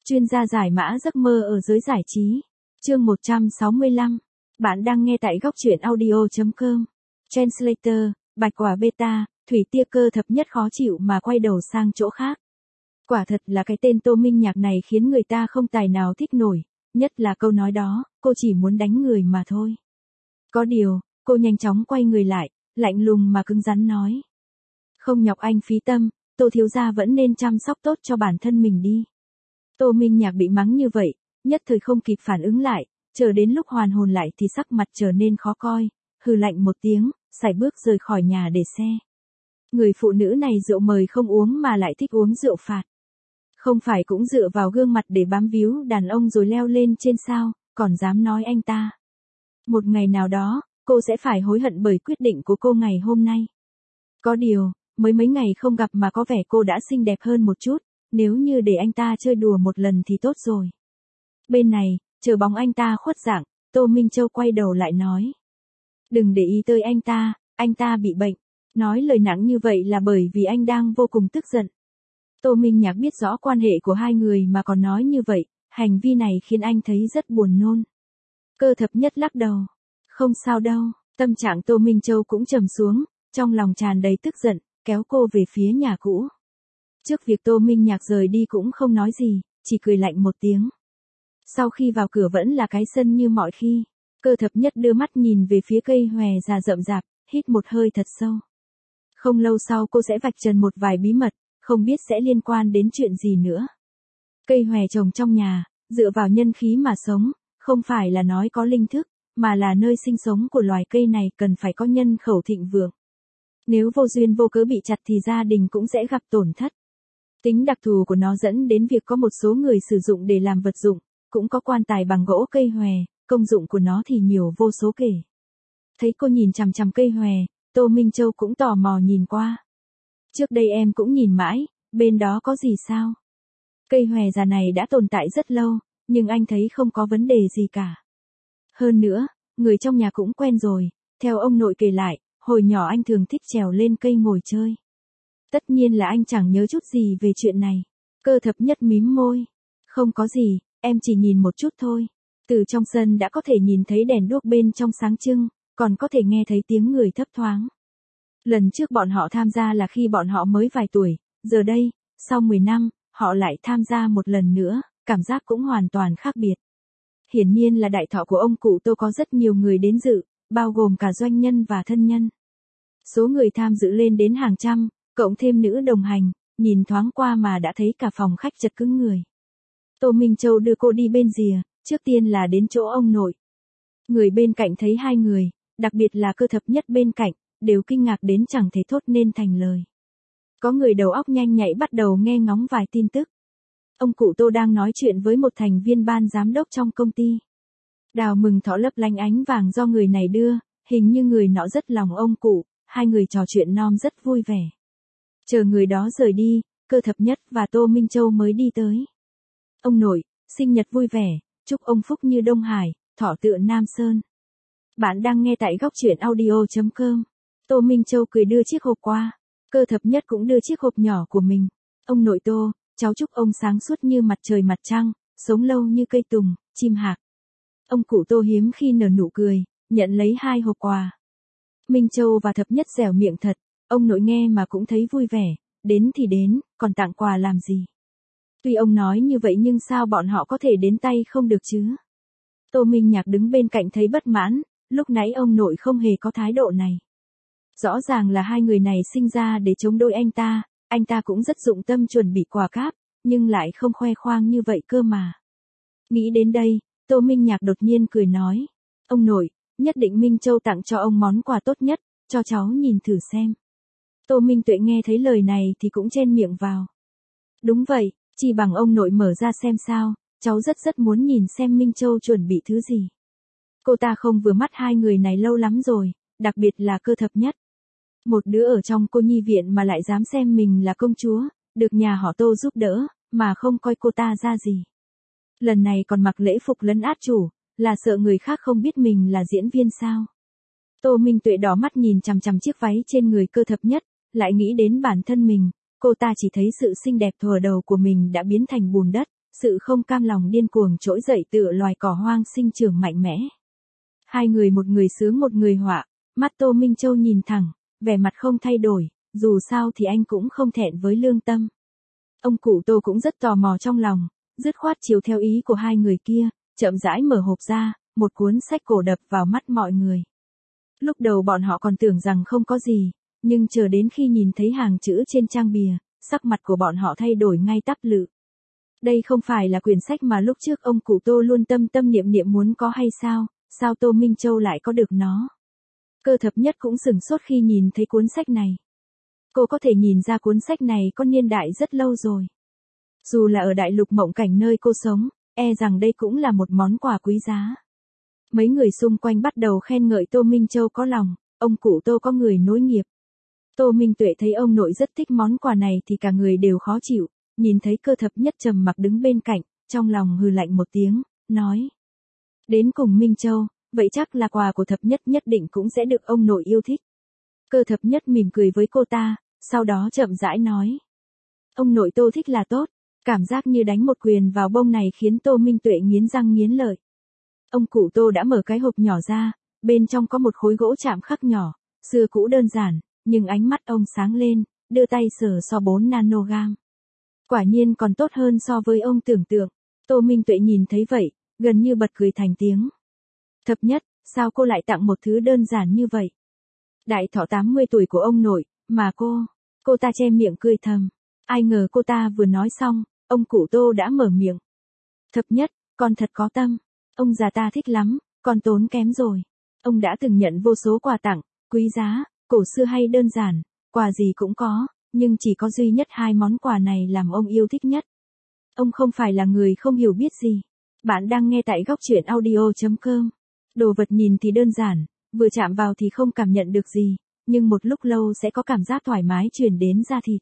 Chuyên gia giải mã giấc mơ ở giới giải trí. Chương 165. Bạn đang nghe tại góc truyện audio.com. Translator, bạch quả beta, thủy tia cơ thập nhất khó chịu mà quay đầu sang chỗ khác. Quả thật là cái tên Tô Minh Nhạc này khiến người ta không tài nào thích nổi, nhất là câu nói đó, cô chỉ muốn đánh người mà thôi. Có điều, cô nhanh chóng quay người lại, lạnh lùng mà cứng rắn nói. Không nhọc anh phí tâm, Tô thiếu gia vẫn nên chăm sóc tốt cho bản thân mình đi. Tô Minh Nhạc bị mắng như vậy, nhất thời không kịp phản ứng lại, chờ đến lúc hoàn hồn lại thì sắc mặt trở nên khó coi, hừ lạnh một tiếng, sải bước rời khỏi nhà để xe. Người phụ nữ này rượu mời không uống mà lại thích uống rượu phạt. Không phải cũng dựa vào gương mặt để bám víu đàn ông rồi leo lên trên sao, còn dám nói anh ta. Một ngày nào đó, cô sẽ phải hối hận bởi quyết định của cô ngày hôm nay. Có điều, mới mấy ngày không gặp mà có vẻ cô đã xinh đẹp hơn một chút, nếu như để anh ta chơi đùa một lần thì tốt rồi. Bên này, chờ bóng anh ta khuất dạng, Tô Minh Châu quay đầu lại nói. Đừng để ý tới anh ta bị bệnh. Nói lời nặng như vậy là bởi vì anh đang vô cùng tức giận. Tô Minh Nhạc biết rõ quan hệ của hai người mà còn nói như vậy, hành vi này khiến anh thấy rất buồn nôn. Cơ thập nhất lắc đầu. Không sao đâu, tâm trạng Tô Minh Châu cũng trầm xuống, trong lòng tràn đầy tức giận, kéo cô về phía nhà cũ. Trước việc Tô Minh Nhạc rời đi cũng không nói gì, chỉ cười lạnh một tiếng. Sau khi vào cửa vẫn là cái sân như mọi khi, Cơ thập nhất đưa mắt nhìn về phía cây hòe già rậm rạp, hít một hơi thật sâu. Không lâu sau cô sẽ vạch trần một vài bí mật, không biết sẽ liên quan đến chuyện gì nữa. Cây hòe trồng trong nhà, dựa vào nhân khí mà sống, không phải là nói có linh thức, mà là nơi sinh sống của loài cây này cần phải có nhân khẩu thịnh vượng. Nếu vô duyên vô cớ bị chặt thì gia đình cũng sẽ gặp tổn thất. Tính đặc thù của nó dẫn đến việc có một số người sử dụng để làm vật dụng, cũng có quan tài bằng gỗ cây hòe, công dụng của nó thì nhiều vô số kể. Thấy cô nhìn chằm chằm cây hòe, Tô Minh Châu cũng tò mò nhìn qua. Trước đây em cũng nhìn mãi, bên đó có gì sao? Cây hòe già này đã tồn tại rất lâu, nhưng anh thấy không có vấn đề gì cả. Hơn nữa, người trong nhà cũng quen rồi, theo ông nội kể lại, hồi nhỏ anh thường thích trèo lên cây ngồi chơi. Tất nhiên là anh chẳng nhớ chút gì về chuyện này. Cơ thập nhất mím môi. Không có gì, em chỉ nhìn một chút thôi. Từ trong sân đã có thể nhìn thấy đèn đuốc bên trong sáng trưng, còn có thể nghe thấy tiếng người thấp thoáng. Lần trước bọn họ tham gia là khi bọn họ mới vài tuổi, giờ đây, sau 10 năm, họ lại tham gia một lần nữa, cảm giác cũng hoàn toàn khác biệt. Hiển nhiên là đại thọ của ông cụ Tô có rất nhiều người đến dự, bao gồm cả doanh nhân và thân nhân. Số người tham dự lên đến hàng trăm, cộng thêm nữ đồng hành, nhìn thoáng qua mà đã thấy cả phòng khách chật cứng người. Tô Minh Châu đưa cô đi bên rìa, trước tiên là đến chỗ ông nội. Người bên cạnh thấy hai người, đặc biệt là Cơ thập nhất bên cạnh, đều kinh ngạc đến chẳng thể thốt nên thành lời. Có người đầu óc nhanh nhạy bắt đầu nghe ngóng vài tin tức. Ông cụ Tô đang nói chuyện với một thành viên ban giám đốc trong công ty. Đào mừng thọ lấp lánh ánh vàng do người này đưa, hình như người nọ rất lòng ông cụ, hai người trò chuyện non rất vui vẻ. Chờ người đó rời đi, Cơ thập nhất và Tô Minh Châu mới đi tới. Ông nội, sinh nhật vui vẻ, chúc ông phúc như Đông Hải, thọ tựa Nam Sơn. Bạn đang nghe tại góc truyện audio.com. Tô Minh Châu cười đưa chiếc hộp qua. Cơ thập nhất cũng đưa chiếc hộp nhỏ của mình. Ông nội Tô, cháu chúc ông sáng suốt như mặt trời mặt trăng, sống lâu như cây tùng, chim hạc. Ông cụ Tô hiếm khi nở nụ cười, nhận lấy hai hộp quà. Minh Châu và thập nhất dẻo miệng thật, ông nội nghe mà cũng thấy vui vẻ, đến thì đến, còn tặng quà làm gì. Tuy ông nói như vậy nhưng sao bọn họ có thể đến tay không được chứ? Tô Minh Nhạc đứng bên cạnh thấy bất mãn, lúc nãy ông nội không hề có thái độ này. Rõ ràng là hai người này sinh ra để chống đối anh ta cũng rất dụng tâm chuẩn bị quà cáp, nhưng lại không khoe khoang như vậy cơ mà. Nghĩ đến đây, Tô Minh Nhạc đột nhiên cười nói, ông nội, nhất định Minh Châu tặng cho ông món quà tốt nhất, cho cháu nhìn thử xem. Tô Minh Tuệ nghe thấy lời này thì cũng chen miệng vào. Đúng vậy, chỉ bằng ông nội mở ra xem sao, cháu rất muốn nhìn xem Minh Châu chuẩn bị thứ gì. Cô ta không vừa mắt hai người này lâu lắm rồi, đặc biệt là Cơ thập nhất. Một đứa ở trong cô nhi viện mà lại dám xem mình là công chúa, được nhà họ Tô giúp đỡ, mà không coi cô ta ra gì. Lần này còn mặc lễ phục lấn át chủ, là sợ người khác không biết mình là diễn viên sao. Tô Minh Tuệ đỏ mắt nhìn chằm chằm chiếc váy trên người Cơ thập nhất, lại nghĩ đến bản thân mình, cô ta chỉ thấy sự xinh đẹp thuở đầu của mình đã biến thành bùn đất, sự không cam lòng điên cuồng trỗi dậy tựa loài cỏ hoang sinh trưởng mạnh mẽ. Hai người, một người sướng một người họa, mắt Tô Minh Châu nhìn thẳng, vẻ mặt không thay đổi, dù sao thì anh cũng không thẹn với lương tâm. Ông cụ Tô cũng rất tò mò trong lòng, dứt khoát chiếu theo ý của hai người kia, chậm rãi mở hộp ra, một cuốn sách cổ đập vào mắt mọi người. Lúc đầu bọn họ còn tưởng rằng không có gì, nhưng chờ đến khi nhìn thấy hàng chữ trên trang bìa, sắc mặt của bọn họ thay đổi ngay tắp lự. Đây không phải là quyển sách mà lúc trước ông cụ Tô luôn tâm tâm niệm niệm muốn có hay sao, sao Tô Minh Châu lại có được nó? Cơ thập nhất cũng sửng sốt khi nhìn thấy cuốn sách này. Cô có thể nhìn ra cuốn sách này có niên đại rất lâu rồi. Dù là ở đại lục mộng cảnh nơi cô sống, e rằng đây cũng là một món quà quý giá. Mấy người xung quanh bắt đầu khen ngợi Tô Minh Châu có lòng, ông cụ Tô có người nối nghiệp. Tô Minh Tuệ thấy ông nội rất thích món quà này thì cả người đều khó chịu, nhìn thấy Cơ thập nhất trầm mặc đứng bên cạnh, trong lòng hừ lạnh một tiếng, nói. Đến cùng Minh Châu, vậy chắc là quà của thập nhất nhất định cũng sẽ được ông nội yêu thích. Cơ thập nhất mỉm cười với cô ta, sau đó chậm rãi nói. Ông nội Tô thích là tốt, cảm giác như đánh một quyền vào bông này khiến Tô Minh Tuệ nghiến răng nghiến lợi. Ông cụ Tô đã mở cái hộp nhỏ ra, bên trong có một khối gỗ chạm khắc nhỏ, xưa cũ đơn giản, nhưng ánh mắt ông sáng lên, đưa tay sờ so 4 nanogam. Quả nhiên còn tốt hơn so với ông tưởng tượng. Tô Minh Tuệ nhìn thấy vậy, gần như bật cười thành tiếng. Thập nhất, sao cô lại tặng một thứ đơn giản như vậy? Đại thọ 80 tuổi của ông nội, mà cô ta che miệng cười thầm. Ai ngờ cô ta vừa nói xong, ông cụ Tô đã mở miệng. Thập nhất, con thật có tâm. Ông già ta thích lắm, con tốn kém rồi. Ông đã từng nhận vô số quà tặng, quý giá, cổ xưa hay đơn giản, quà gì cũng có, nhưng chỉ có duy nhất hai món quà này làm ông yêu thích nhất. Ông không phải là người không hiểu biết gì. Bạn đang nghe tại góc truyện audio.com. Đồ vật nhìn thì đơn giản, vừa chạm vào thì không cảm nhận được gì, nhưng một lúc lâu sẽ có cảm giác thoải mái truyền đến da thịt.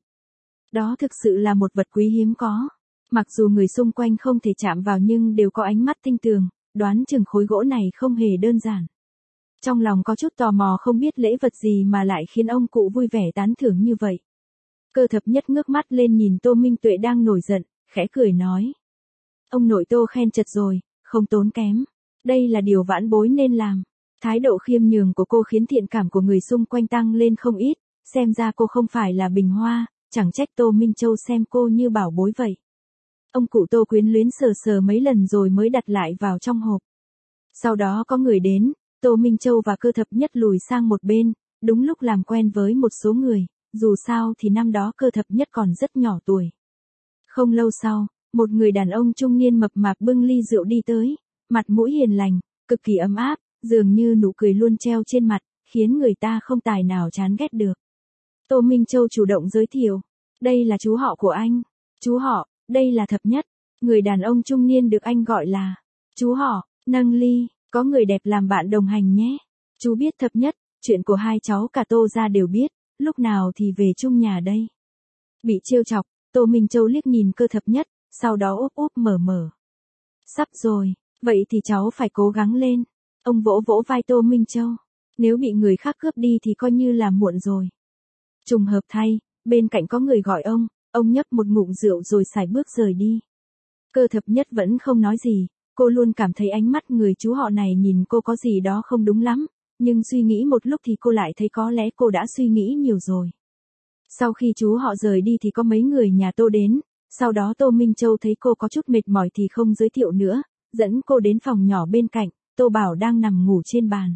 Đó thực sự là một vật quý hiếm có. Mặc dù người xung quanh không thể chạm vào nhưng đều có ánh mắt tinh tường, đoán chừng khối gỗ này không hề đơn giản. Trong lòng có chút tò mò không biết lễ vật gì mà lại khiến ông cụ vui vẻ tán thưởng như vậy. Cơ thập nhất ngước mắt lên nhìn Tô Minh Tuệ đang nổi giận, khẽ cười nói. Ông nội Tô khen chật rồi, không tốn kém. Đây là điều vãn bối nên làm. Thái độ khiêm nhường của cô khiến thiện cảm của người xung quanh tăng lên không ít, xem ra cô không phải là bình hoa, chẳng trách Tô Minh Châu xem cô như bảo bối vậy. Ông cụ Tô quyến luyến sờ sờ mấy lần rồi mới đặt lại vào trong hộp. Sau đó có người đến, Tô Minh Châu và Cơ thập nhất lùi sang một bên, đúng lúc làm quen với một số người, dù sao thì năm đó Cơ thập nhất còn rất nhỏ tuổi. Không lâu sau, một người đàn ông trung niên mập mạp bưng ly rượu đi tới, mặt mũi hiền lành, cực kỳ ấm áp, dường như nụ cười luôn treo trên mặt, khiến người ta không tài nào chán ghét được. Tô Minh Châu chủ động giới thiệu, đây là chú họ của anh. Chú họ, đây là thập nhất. Người đàn ông trung niên được anh gọi là chú họ, nâng ly, có người đẹp làm bạn đồng hành nhé. Chú biết thập nhất, chuyện của hai cháu cả Tô gia đều biết, lúc nào thì về chung nhà đây. Bị trêu chọc, Tô Minh Châu liếc nhìn Cơ thập nhất, sau đó úp úp mở mở. Sắp rồi, vậy thì cháu phải cố gắng lên. Ông vỗ vỗ vai Tô Minh Châu. Nếu bị người khác cướp đi thì coi như là muộn rồi. Trùng hợp thay, bên cạnh có người gọi ông nhấp một ngụm rượu rồi sải bước rời đi. Cơ thập nhất vẫn không nói gì, cô luôn cảm thấy ánh mắt người chú họ này nhìn cô có gì đó không đúng lắm, nhưng suy nghĩ một lúc thì cô lại thấy có lẽ cô đã suy nghĩ nhiều rồi. Sau khi chú họ rời đi thì có mấy người nhà Tô đến, sau đó Tô Minh Châu thấy cô có chút mệt mỏi thì không giới thiệu nữa, dẫn cô đến phòng nhỏ bên cạnh, Tô Bảo đang nằm ngủ trên bàn.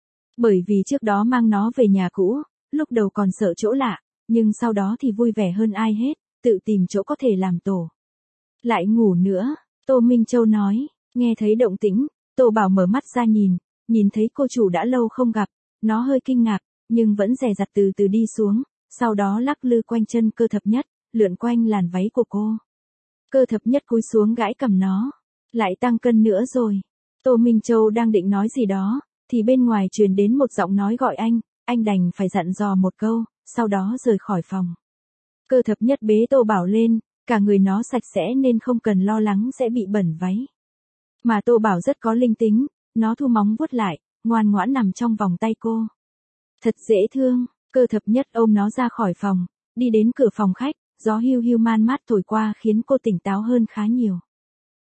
Bởi vì trước đó mang nó về nhà cũ, lúc đầu còn sợ chỗ lạ, nhưng sau đó thì vui vẻ hơn ai hết, tự tìm chỗ có thể làm tổ. Lại ngủ nữa, Tô Minh Châu nói, nghe thấy động tĩnh, Tô Bảo mở mắt ra nhìn thấy cô chủ đã lâu không gặp, nó hơi kinh ngạc, nhưng vẫn dè dặt từ từ đi xuống, sau đó lắc lư quanh chân Cơ thập nhất, lượn quanh làn váy của cô. Cơ thập nhất cúi xuống gãi cầm nó, lại tăng cân nữa rồi. Tô Minh Châu đang định nói gì đó, thì bên ngoài truyền đến một giọng nói gọi anh đành phải dặn dò một câu, sau đó rời khỏi phòng. Cơ thập nhất bế Tô Bảo lên, cả người nó sạch sẽ nên không cần lo lắng sẽ bị bẩn váy. Mà Tô Bảo rất có linh tính, nó thu móng vuốt lại, ngoan ngoãn nằm trong vòng tay cô. Thật dễ thương, Cơ thập nhất ôm nó ra khỏi phòng, đi đến cửa phòng khách, gió hiu hiu man mát thổi qua khiến cô tỉnh táo hơn khá nhiều.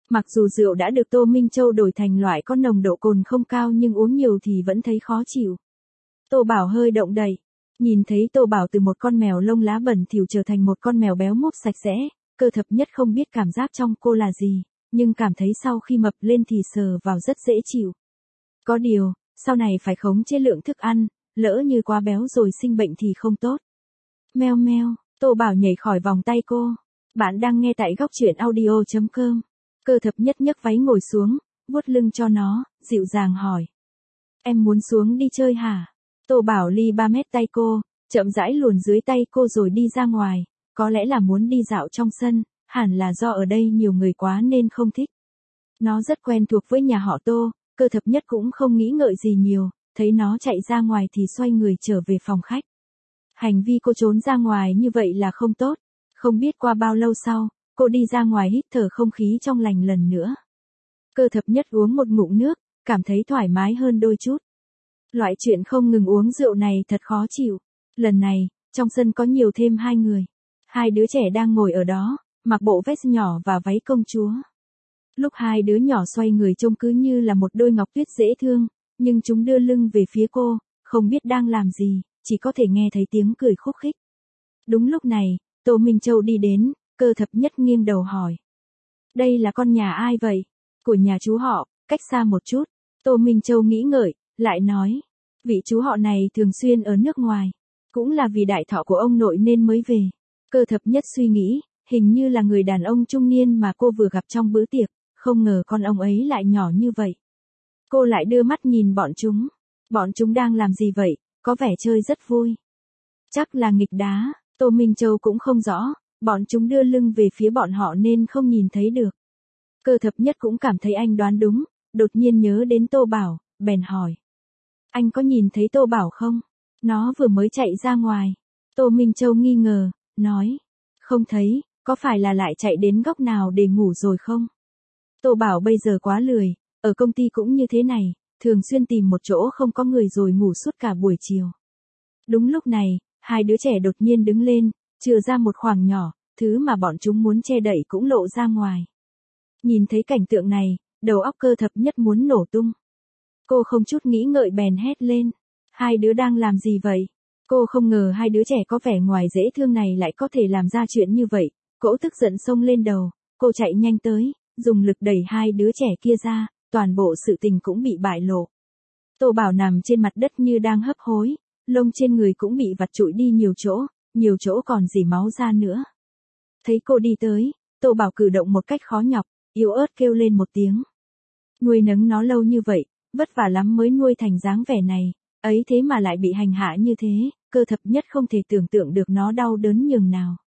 Mặc dù rượu đã được Tô Minh Châu đổi thành loại có nồng độ cồn không cao nhưng uống nhiều thì vẫn thấy khó chịu. Tô Bảo hơi động đậy. Nhìn thấy Tô Bảo từ một con mèo lông lá bẩn thỉu trở thành một con mèo béo múp sạch sẽ, Cơ Thập Nhất không biết cảm giác trong cô là gì, nhưng cảm thấy sau khi mập lên thì sờ vào rất dễ chịu. Có điều, sau này phải khống chế lượng thức ăn, lỡ như quá béo rồi sinh bệnh thì không tốt. Meo meo, Tô Bảo nhảy khỏi vòng tay cô. Bạn đang nghe tại góc truyện audio.com. Cơ Thập Nhất nhấc váy ngồi xuống, vuốt lưng cho nó, dịu dàng hỏi. Em muốn xuống đi chơi hả? Tô Bảo ly 3 mét tay cô, chậm rãi luồn dưới tay cô rồi đi ra ngoài, có lẽ là muốn đi dạo trong sân, hẳn là do ở đây nhiều người quá nên không thích. Nó rất quen thuộc với nhà họ Tô, Cơ Thập Nhất cũng không nghĩ ngợi gì nhiều, thấy nó chạy ra ngoài thì xoay người trở về phòng khách. Hành vi cô trốn ra ngoài như vậy là không tốt, không biết qua bao lâu sau, cô đi ra ngoài hít thở không khí trong lành lần nữa. Cơ Thập Nhất uống một ngụm nước, cảm thấy thoải mái hơn đôi chút. Loại chuyện không ngừng uống rượu này thật khó chịu. Lần này, trong sân có nhiều thêm 2 người. 2 đứa trẻ đang ngồi ở đó, mặc bộ vest nhỏ và váy công chúa. Lúc 2 đứa nhỏ xoay người trông cứ như là một đôi ngọc tuyết dễ thương, nhưng chúng đưa lưng về phía cô, không biết đang làm gì, chỉ có thể nghe thấy tiếng cười khúc khích. Đúng lúc này, Tô Minh Châu đi đến, Cơ Thập Nhất nghiêng đầu hỏi. Đây là con nhà ai vậy? Của nhà chú họ, cách xa một chút. Tô Minh Châu nghĩ ngợi, lại nói. Vị chú họ này thường xuyên ở nước ngoài. Cũng là vì đại thọ của ông nội nên mới về. Cơ Thập Nhất suy nghĩ, hình như là người đàn ông trung niên mà cô vừa gặp trong bữa tiệc, không ngờ con ông ấy lại nhỏ như vậy. Cô lại đưa mắt nhìn bọn chúng. Bọn chúng đang làm gì vậy, có vẻ chơi rất vui. Chắc là nghịch đá, Tô Minh Châu cũng không rõ, bọn chúng đưa lưng về phía bọn họ nên không nhìn thấy được. Cơ Thập Nhất cũng cảm thấy anh đoán đúng, đột nhiên nhớ đến Tô Bảo, bèn hỏi. Anh có nhìn thấy Tô Bảo không? Nó vừa mới chạy ra ngoài. Tô Minh Châu nghi ngờ, nói. Không thấy, có phải là lại chạy đến góc nào để ngủ rồi không? Tô Bảo bây giờ quá lười, ở công ty cũng như thế này, thường xuyên tìm một chỗ không có người rồi ngủ suốt cả buổi chiều. Đúng lúc này, 2 đứa trẻ đột nhiên đứng lên, chừa ra một khoảng nhỏ, thứ mà bọn chúng muốn che đậy cũng lộ ra ngoài. Nhìn thấy cảnh tượng này, đầu óc Cơ Thập Nhất muốn nổ tung. Cô không chút nghĩ ngợi bèn hét lên. 2 đứa đang làm gì vậy? Cô không ngờ 2 đứa trẻ có vẻ ngoài dễ thương này lại có thể làm ra chuyện như vậy. Cỗ tức giận xông lên đầu, cô chạy nhanh tới, dùng lực đẩy 2 đứa trẻ kia ra, toàn bộ sự tình cũng bị bại lộ. Tô Bảo nằm trên mặt đất như đang hấp hối, lông trên người cũng bị vặt trụi đi nhiều chỗ còn rỉ máu ra nữa. Thấy cô đi tới, Tô Bảo cử động một cách khó nhọc, yếu ớt kêu lên một tiếng. Nuôi nấng nó lâu như vậy, vất vả lắm mới nuôi thành dáng vẻ này, ấy thế mà lại bị hành hạ như thế, Cơ Thập Nhất không thể tưởng tượng được nó đau đớn nhường nào.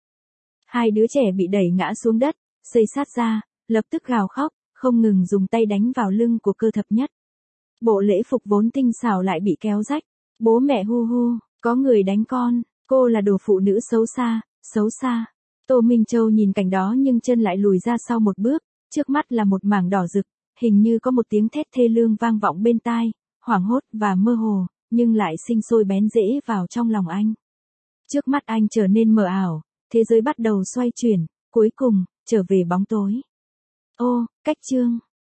2 đứa trẻ bị đẩy ngã xuống đất, xây sát ra, lập tức gào khóc, không ngừng dùng tay đánh vào lưng của Cơ Thập Nhất. Bộ lễ phục vốn tinh xảo lại bị kéo rách. Bố mẹ hu hu, có người đánh con, cô là đồ phụ nữ xấu xa, xấu xa. Tô Minh Châu nhìn cảnh đó nhưng chân lại lùi ra sau một bước, trước mắt là một mảng đỏ rực, hình như có một tiếng thét thê lương vang vọng bên tai, hoảng hốt và mơ hồ, nhưng lại sinh sôi bén rễ vào trong lòng anh. Trước mắt anh trở nên mờ ảo, thế giới bắt đầu xoay chuyển, cuối cùng, trở về bóng tối. Ô, cách chương.